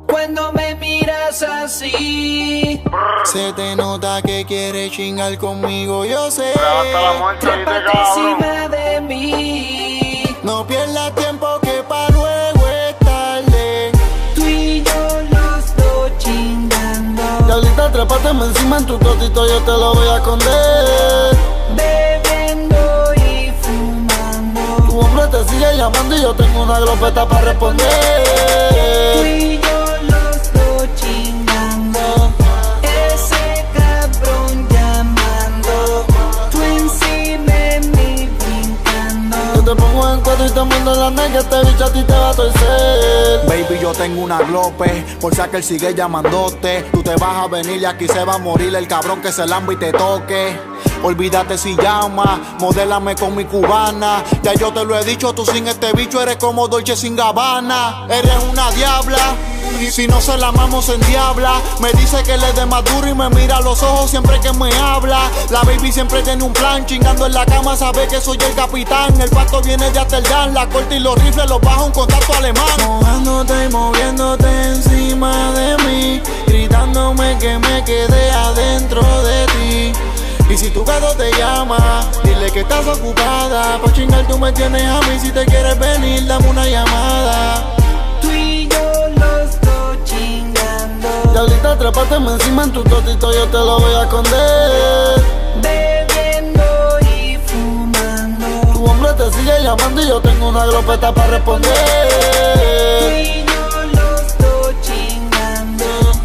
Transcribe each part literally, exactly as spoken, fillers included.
cuando me miras así. Se te nota que quieres chingar conmigo, yo sé. Hasta la muerte, Trépate encima de mí. No pierdas tiempo que pa' luego es tarde. Tú y yo los dos chingando. Diablita, trépate encima en tu totito, yo te lo voy a esconder. Bebiendo y fumando. Tu hombre te sigue llamando y yo tengo una glopeta para responder. Tú y yo los dos chingando. Ese cabrón llamando. Tú encima de mí brincando. Yo te pongo en cuatro y te muerdo la negra, este bicho a ti te va a torcer. Baby, yo tengo una glope, por si aquel sigue llamándote. Tú te vas a venir y aquí se va a morir el cabrón que se lamba y te toque. Olvídate si llama, modélame con mi cubana. Ya yo te lo he dicho, tú sin este bicho eres como Dolce sin Gabbana. Eres una diabla, y si no se la amamos en diabla. Me dice que le dé más duro y me mira a los ojos siempre que me habla. La baby siempre tiene un plan, chingando en la cama sabe que soy el capitán. El pasto viene de Amsterdam, la corte y los rifles los bajo un contacto alemán. Mojándote y moviéndote encima de mí, gritándome que me quedé adentro de ti. Y si tu gato te llama, dile que estás ocupada. Pa' chingar tú me tienes a mí, si te quieres venir dame una llamada. Tú y yo los dos chingando. Diablita, trépate encima en tu totito, yo te lo voy a esconder. Bebiendo y fumando. Tu hombre te sigue llamando y yo tengo una glopeta para responder. Tú y yo los dos chingando.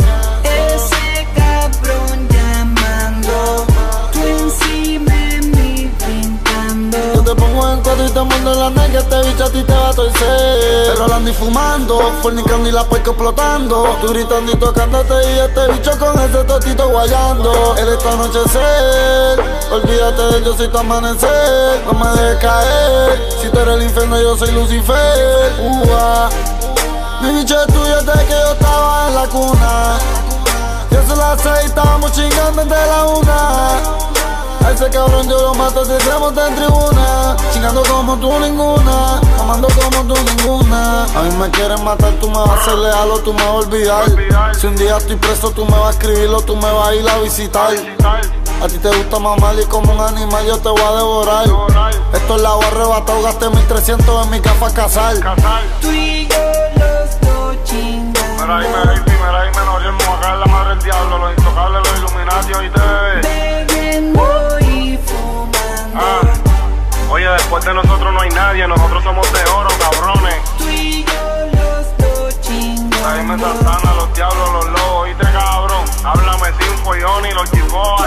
Ese cabrón llamando. Tú encima de mí brincando. Yo te pongo en cuatro y te mando la negra, este bicho a ti te va a torcer. Rolando y fumando, fornicando y la puerca explotando. Tú gritando y tocándote y este bicho con ese totito guayando. El esta anochecer, olvídate de yo soy tu amanecer. No me dejes caer, si tú eres el infierno yo soy Lucifer. Uah. Mi bicho es tuyo desde que yo estaba en la cuna. Yo son las seis, estábamos chingando entre la una. A ese cabrón yo lo mato si hacemos en tribuna. Chingando como tú ninguna, amando como tú ninguna. A mí me quieren matar, tú me vas a hacer leal o tú me vas a olvidar. Si un día estoy preso tú me vas a escribir o tú me vas a ir a visitar. A ti te gusta mamar y como un animal yo te voy a devorar. Esto es la voy arrebatado, gasté mil trescientos en mi café a casar. Tú y yo los dos chingando. Mira ahí, mira ahí, mira ahí, menoremos acá en la madre del diablo, los intocables, los Illuminati, oíste, bebé. Bebiendo y fumando. Ah, oye, después de nosotros no hay nadie, nosotros somos de oro, cabrones. Tú y yo los dos chingando. Ahí me Santana, los diablos, los lobos, oíste, cabrón. Háblame sin follón y los chifos